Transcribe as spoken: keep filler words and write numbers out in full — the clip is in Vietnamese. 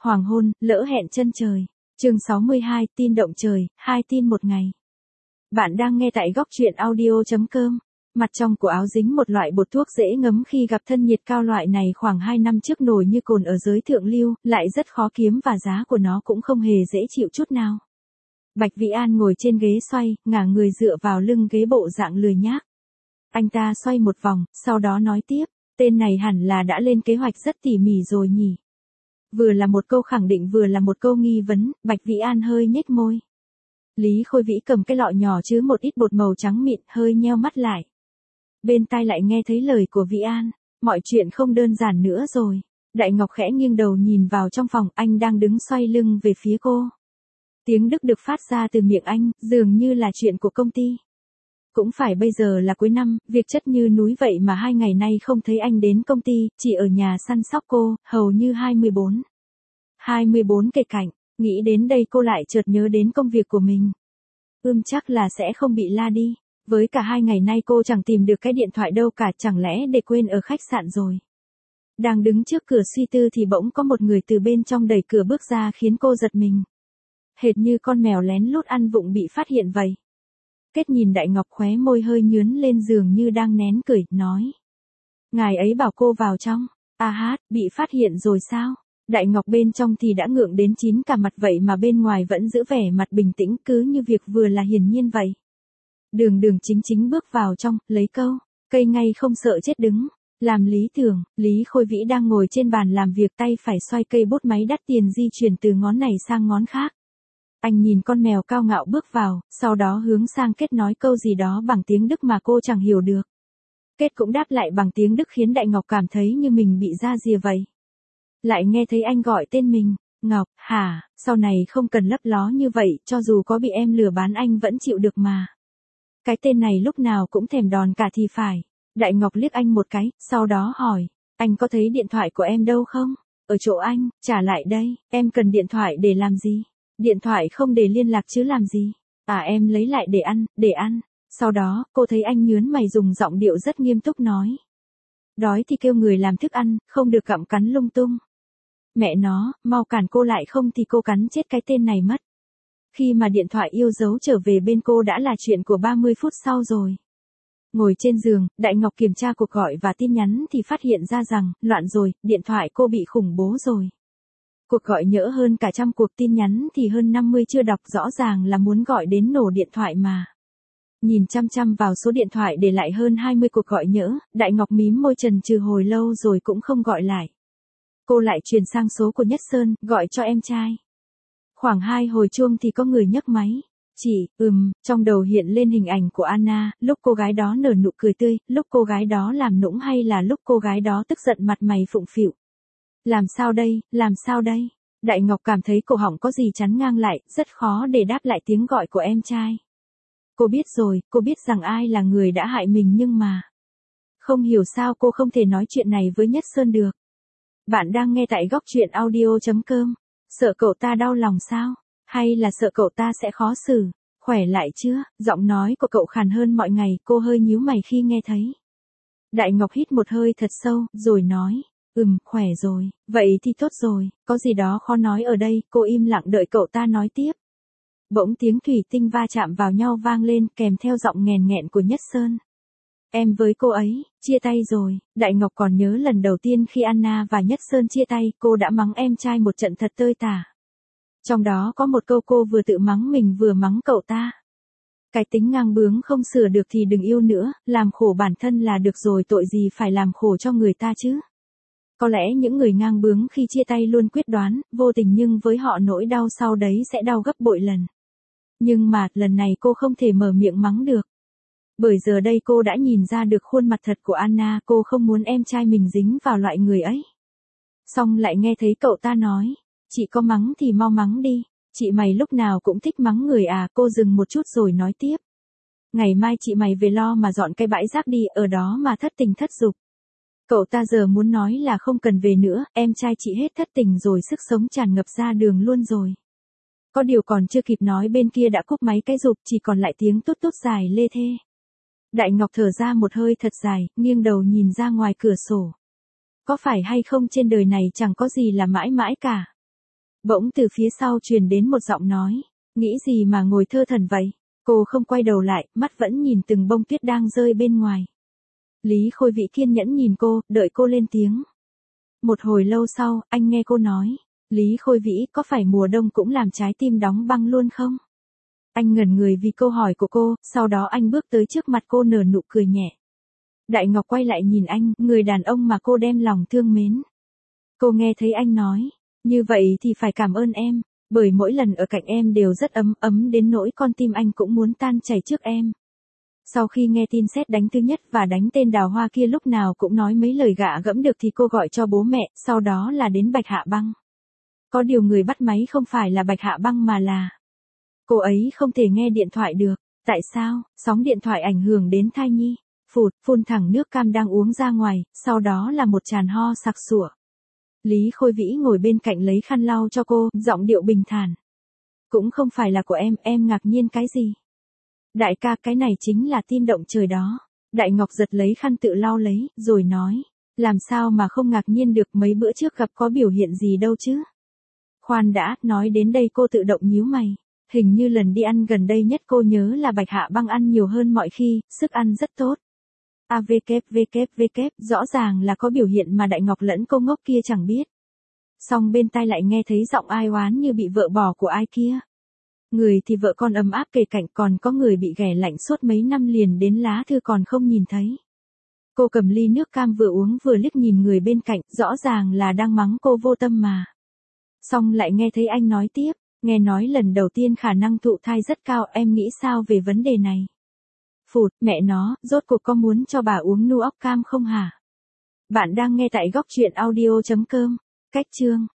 Hoàng hôn, lỡ hẹn chân trời. Chương sáu mươi hai, tin động trời, hai tin một ngày. Bạn đang nghe tại góc truyện audio chấm com. Mặt trong của áo dính một loại bột thuốc dễ ngấm khi gặp thân nhiệt cao, loại này khoảng hai năm trước nổi như cồn ở giới thượng lưu, lại rất khó kiếm và giá của nó cũng không hề dễ chịu chút nào. Bạch Vĩ An ngồi trên ghế xoay, ngả người dựa vào lưng ghế bộ dạng lười nhác. Anh ta xoay một vòng, sau đó nói tiếp, tên này hẳn là đã lên kế hoạch rất tỉ mỉ rồi nhỉ. Vừa là một câu khẳng định vừa là một câu nghi vấn, Bạch Vĩ An hơi nhếch môi. Lý Khôi Vĩ cầm cái lọ nhỏ chứa một ít bột màu trắng mịn, hơi nheo mắt lại. Bên tai lại nghe thấy lời của Vĩ An, mọi chuyện không đơn giản nữa rồi. Đại Ngọc khẽ nghiêng đầu nhìn vào trong phòng, anh đang đứng xoay lưng về phía cô. Tiếng Đức được phát ra từ miệng anh, dường như là chuyện của công ty. Cũng phải bây giờ là cuối năm, việc chất như núi vậy mà hai ngày nay không thấy anh đến công ty, chỉ ở nhà săn sóc cô, hầu như hai mươi bốn. hai mươi bốn kề cạnh, nghĩ đến đây cô lại chợt nhớ đến công việc của mình. Ưm chắc là sẽ không bị la đi, với cả hai ngày nay cô chẳng tìm được cái điện thoại đâu cả, chẳng lẽ để quên ở khách sạn rồi. Đang đứng trước cửa suy tư thì bỗng có một người từ bên trong đẩy cửa bước ra khiến cô giật mình. Hệt như con mèo lén lút ăn vụng bị phát hiện vậy. Kết nhìn Đại Ngọc khóe môi hơi nhướn lên giường như đang nén cười, nói. Ngài ấy bảo cô vào trong. À hát, bị phát hiện rồi sao? Đại Ngọc bên trong thì đã ngượng đến chín cả mặt vậy mà bên ngoài vẫn giữ vẻ mặt bình tĩnh, cứ như việc vừa là hiển nhiên vậy. Đường đường chính chính bước vào trong, lấy câu, cây ngay không sợ chết đứng. Làm lý tưởng, Lý Khôi Vĩ đang ngồi trên bàn làm việc, tay phải xoay cây bút máy đắt tiền di chuyển từ ngón này sang ngón khác. Anh nhìn con mèo cao ngạo bước vào, sau đó hướng sang Kết nói câu gì đó bằng tiếng Đức mà cô chẳng hiểu được. Kết cũng đáp lại bằng tiếng Đức khiến Đại Ngọc cảm thấy như mình bị ra rìa vậy. Lại nghe thấy anh gọi tên mình, Ngọc, hả, sau này không cần lấp ló như vậy, cho dù có bị em lừa bán anh vẫn chịu được mà. Cái tên này lúc nào cũng thèm đòn cả thì phải. Đại Ngọc liếc anh một cái, sau đó hỏi, anh có thấy điện thoại của em đâu không? Ở chỗ anh, trả lại đây, em cần điện thoại để làm gì? Điện thoại không để liên lạc chứ làm gì? À em lấy lại để ăn, để ăn. Sau đó, cô thấy anh nhướng mày dùng giọng điệu rất nghiêm túc nói. Đói thì kêu người làm thức ăn, không được cặm cắn lung tung. Mẹ nó, mau cản cô lại không thì cô cắn chết cái tên này mất. Khi mà điện thoại yêu dấu trở về bên cô đã là chuyện của ba mươi phút sau rồi. Ngồi trên giường, Đại Ngọc kiểm tra cuộc gọi và tin nhắn thì phát hiện ra rằng, loạn rồi, điện thoại cô bị khủng bố rồi. Cuộc gọi nhỡ hơn cả trăm cuộc, tin nhắn thì hơn năm mươi chưa đọc, rõ ràng là muốn gọi đến nổ điện thoại mà. Nhìn chăm chăm vào số điện thoại để lại hơn hai mươi cuộc gọi nhỡ, Đại Ngọc mím môi chần chừ hồi lâu rồi cũng không gọi lại. Cô lại truyền sang số của Nhất Sơn, gọi cho em trai. Khoảng hai hồi chuông thì có người nhấc máy. Chị, ừm, trong đầu hiện lên hình ảnh của Anna, lúc cô gái đó nở nụ cười tươi, lúc cô gái đó làm nũng hay là lúc cô gái đó tức giận mặt mày phụng phịu. Làm sao đây, làm sao đây? Đại Ngọc cảm thấy cổ họng có gì chắn ngang lại, rất khó để đáp lại tiếng gọi của em trai. Cô biết rồi, cô biết rằng ai là người đã hại mình nhưng mà... Không hiểu sao cô không thể nói chuyện này với Nhất Sơn được. Bạn đang nghe tại góc truyện audio chấm com. Sợ cậu ta đau lòng sao? Hay là sợ cậu ta sẽ khó xử? Khỏe lại chưa? Giọng nói của cậu khàn hơn mọi ngày, cô hơi nhíu mày khi nghe thấy. Đại Ngọc hít một hơi thật sâu, rồi nói. Ừm, khỏe rồi, vậy thì tốt rồi, có gì đó khó nói ở đây, cô im lặng đợi cậu ta nói tiếp. Bỗng tiếng thủy tinh va chạm vào nhau vang lên kèm theo giọng nghèn nghẹn của Nhất Sơn. Em với cô ấy, chia tay rồi. Đại Ngọc còn nhớ lần đầu tiên khi Anna và Nhất Sơn chia tay, cô đã mắng em trai một trận thật tơi tả. Trong đó có một câu cô vừa tự mắng mình vừa mắng cậu ta. Cái tính ngang bướng không sửa được thì đừng yêu nữa, làm khổ bản thân là được rồi, tội gì phải làm khổ cho người ta chứ. Có lẽ những người ngang bướng khi chia tay luôn quyết đoán, vô tình nhưng với họ nỗi đau sau đấy sẽ đau gấp bội lần. Nhưng mà, lần này cô không thể mở miệng mắng được. Bởi giờ đây cô đã nhìn ra được khuôn mặt thật của Anna, cô không muốn em trai mình dính vào loại người ấy. Xong lại nghe thấy cậu ta nói, chị có mắng thì mau mắng đi, chị mày lúc nào cũng thích mắng người à, cô dừng một chút rồi nói tiếp. Ngày mai chị mày về lo mà dọn cái bãi rác đi, ở đó mà thất tình thất dục. Cậu ta giờ muốn nói là không cần về nữa, em trai chị hết thất tình rồi, sức sống tràn ngập ra đường luôn rồi. Có điều còn chưa kịp nói bên kia đã cúp máy cái rụp, chỉ còn lại tiếng tút tút dài lê thê. Đại Ngọc thở ra một hơi thật dài, nghiêng đầu nhìn ra ngoài cửa sổ. Có phải hay không trên đời này chẳng có gì là mãi mãi cả. Bỗng từ phía sau truyền đến một giọng nói, nghĩ gì mà ngồi thơ thẩn vậy? Cô không quay đầu lại, mắt vẫn nhìn từng bông tuyết đang rơi bên ngoài. Lý Khôi Vĩ kiên nhẫn nhìn cô, đợi cô lên tiếng. Một hồi lâu sau, anh nghe cô nói, Lý Khôi Vĩ, có phải mùa đông cũng làm trái tim đóng băng luôn không? Anh ngẩn người vì câu hỏi của cô, sau đó anh bước tới trước mặt cô nở nụ cười nhẹ. Đại Ngọc quay lại nhìn anh, người đàn ông mà cô đem lòng thương mến. Cô nghe thấy anh nói, như vậy thì phải cảm ơn em, bởi mỗi lần ở cạnh em đều rất ấm, ấm đến nỗi con tim anh cũng muốn tan chảy trước em. Sau khi nghe tin sét đánh thứ nhất và đánh tên Đào Hoa kia lúc nào cũng nói mấy lời gạ gẫm được thì cô gọi cho bố mẹ, sau đó là đến Bạch Hạ Băng. Có điều người bắt máy không phải là Bạch Hạ Băng mà là... Cô ấy không thể nghe điện thoại được. Tại sao? Sóng điện thoại ảnh hưởng đến thai nhi. Phụt, phun thẳng nước cam đang uống ra ngoài, sau đó là một tràn ho sặc sụa. Lý Khôi Vĩ ngồi bên cạnh lấy khăn lau cho cô, giọng điệu bình thản. Cũng không phải là của em, em ngạc nhiên cái gì? Đại ca, cái này chính là tin động trời đó. Đại Ngọc giật lấy khăn tự lau lấy, rồi nói. Làm sao mà không ngạc nhiên được, mấy bữa trước gặp có biểu hiện gì đâu chứ? Khoan đã, nói đến đây cô tự động nhíu mày. Hình như lần đi ăn gần đây nhất cô nhớ là Bạch Hạ Băng ăn nhiều hơn mọi khi, sức ăn rất tốt. A v k v k v k, rõ ràng là có biểu hiện mà Đại Ngọc lẫn cô ngốc kia chẳng biết. Song bên tai lại nghe thấy giọng ai oán như bị vợ bỏ của ai kia. Người thì vợ con ấm áp kề cạnh, còn có người bị ghẻ lạnh suốt mấy năm liền đến lá thư còn không nhìn thấy. Cô cầm ly nước cam vừa uống vừa liếc nhìn người bên cạnh, rõ ràng là đang mắng cô vô tâm mà. Song lại nghe thấy anh nói tiếp, nghe nói lần đầu tiên khả năng thụ thai rất cao, em nghĩ sao về vấn đề này? Phụt, mẹ nó, rốt cuộc có muốn cho bà uống nu óc cam không hả? Bạn đang nghe tại góc truyện audio chấm com. Cách chương